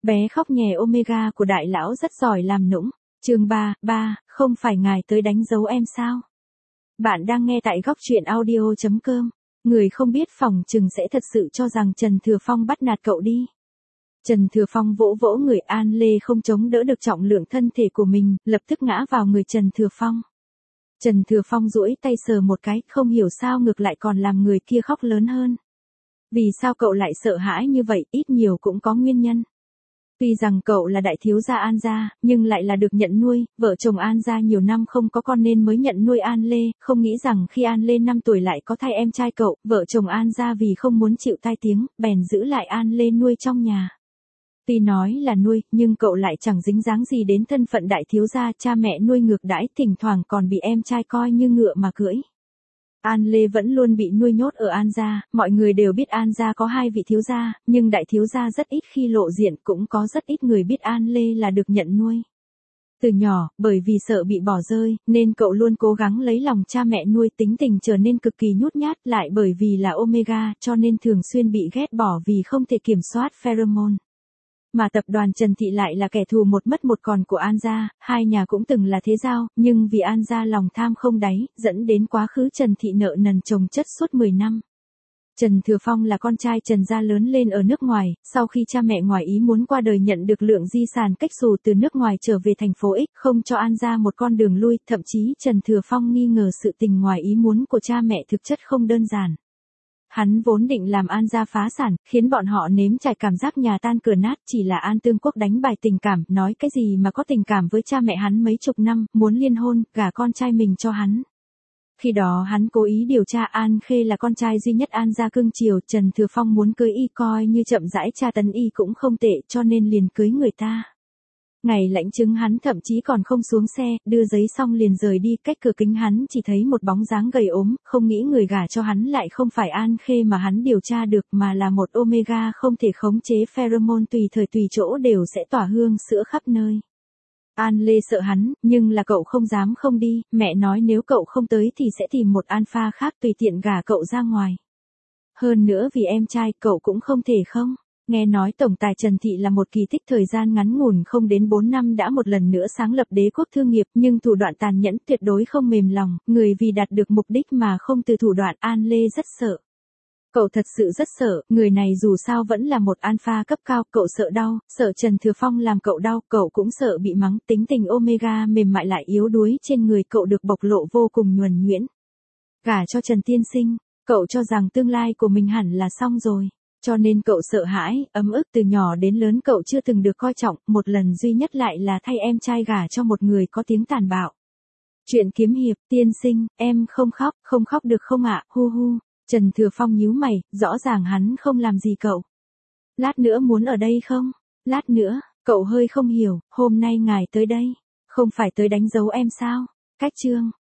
Bé khóc nhè Omega của đại lão rất giỏi làm nũng. Chương 3, không phải ngài tới đánh dấu em sao? Bạn đang nghe tại góc truyện audio.com. Người không biết phòng chừng sẽ thật sự cho rằng Trần Thừa Phong bắt nạt cậu đi. Trần Thừa Phong vỗ vỗ người An Lê không chống đỡ được trọng lượng thân thể của mình, lập tức ngã vào người Trần Thừa Phong. Trần Thừa Phong duỗi tay sờ một cái, không hiểu sao ngược lại còn làm người kia khóc lớn hơn. Vì sao cậu lại sợ hãi như vậy, ít nhiều cũng có nguyên nhân. Tuy rằng cậu là đại thiếu gia An gia, nhưng lại là được nhận nuôi, vợ chồng An gia nhiều năm không có con nên mới nhận nuôi An Lê, không nghĩ rằng khi An Lê 5 tuổi lại có thai em trai cậu, vợ chồng An gia vì không muốn chịu tai tiếng, bèn giữ lại An Lê nuôi trong nhà. Tuy nói là nuôi, nhưng cậu lại chẳng dính dáng gì đến thân phận đại thiếu gia, cha mẹ nuôi ngược đãi, thỉnh thoảng còn bị em trai coi như ngựa mà cưỡi. An Lê vẫn luôn bị nuôi nhốt ở An gia, mọi người đều biết An gia có 2 vị thiếu gia, nhưng đại thiếu gia rất ít khi lộ diện, cũng có rất ít người biết An Lê là được nhận nuôi. Từ nhỏ, bởi vì sợ bị bỏ rơi, nên cậu luôn cố gắng lấy lòng cha mẹ nuôi, tính tình trở nên cực kỳ nhút nhát, lại bởi vì là Omega, cho nên thường xuyên bị ghét bỏ vì không thể kiểm soát pheromone. Mà tập đoàn Trần Thị lại là kẻ thù một mất một còn của An gia, hai nhà cũng từng là thế giao, nhưng vì An gia lòng tham không đáy, dẫn đến quá khứ Trần Thị nợ nần chồng chất suốt 10 năm. Trần Thừa Phong là con trai Trần gia lớn lên ở nước ngoài, sau khi cha mẹ ngoài ý muốn qua đời nhận được lượng di sản cách xù từ nước ngoài trở về thành phố X, không cho An gia một con đường lui, thậm chí Trần Thừa Phong nghi ngờ sự tình ngoài ý muốn của cha mẹ thực chất không đơn giản. Hắn vốn định làm An gia phá sản, khiến bọn họ nếm trải cảm giác nhà tan cửa nát, chỉ là An Tương Quốc đánh bài tình cảm, nói cái gì mà có tình cảm với cha mẹ hắn mấy chục năm, muốn liên hôn, gả con trai mình cho hắn. Khi đó hắn cố ý điều tra An Khê là con trai duy nhất An gia cưng chiều, Trần Thừa Phong muốn cưới y coi như chậm rãi tra tấn y cũng không tệ, cho nên liền cưới người ta. Ngày lãnh chứng hắn thậm chí còn không xuống xe, đưa giấy xong liền rời đi, cách cửa kính hắn chỉ thấy một bóng dáng gầy ốm, không nghĩ người gả cho hắn lại không phải An Khê mà hắn điều tra được mà là một Omega không thể khống chế pheromone, tùy thời tùy chỗ đều sẽ tỏa hương sữa khắp nơi. An Lê sợ hắn, nhưng là cậu không dám không đi, mẹ nói nếu cậu không tới thì sẽ tìm một alpha khác tùy tiện gả cậu ra ngoài. Hơn nữa vì em trai cậu cũng không thể không. Nghe nói tổng tài Trần Thị là một kỳ tích, thời gian ngắn ngủn không đến 4 năm đã một lần nữa sáng lập đế quốc thương nghiệp, nhưng thủ đoạn tàn nhẫn tuyệt đối không mềm lòng, người vì đạt được mục đích mà không từ thủ đoạn. An Lê rất sợ. Cậu thật sự rất sợ, người này dù sao vẫn là một alpha cấp cao, cậu sợ đau, sợ Trần Thừa Phong làm cậu đau, cậu cũng sợ bị mắng, tính tình Omega mềm mại lại yếu đuối trên người cậu được bộc lộ vô cùng nhuần nhuyễn. Gả cho Trần tiên sinh, cậu cho rằng tương lai của mình hẳn là xong rồi. Cho nên cậu sợ hãi, ấm ức, từ nhỏ đến lớn cậu chưa từng được coi trọng, một lần duy nhất lại là thay em trai gả cho một người có tiếng tàn bạo. Chuyện kiếm hiệp, tiên sinh, em không khóc được không ạ, hu hu. Trần Thừa Phong nhíu mày, rõ ràng hắn không làm gì cậu. Lát nữa muốn ở đây không? Lát nữa, cậu hơi không hiểu, hôm nay ngài tới đây, không phải tới đánh dấu em sao? Cách chương.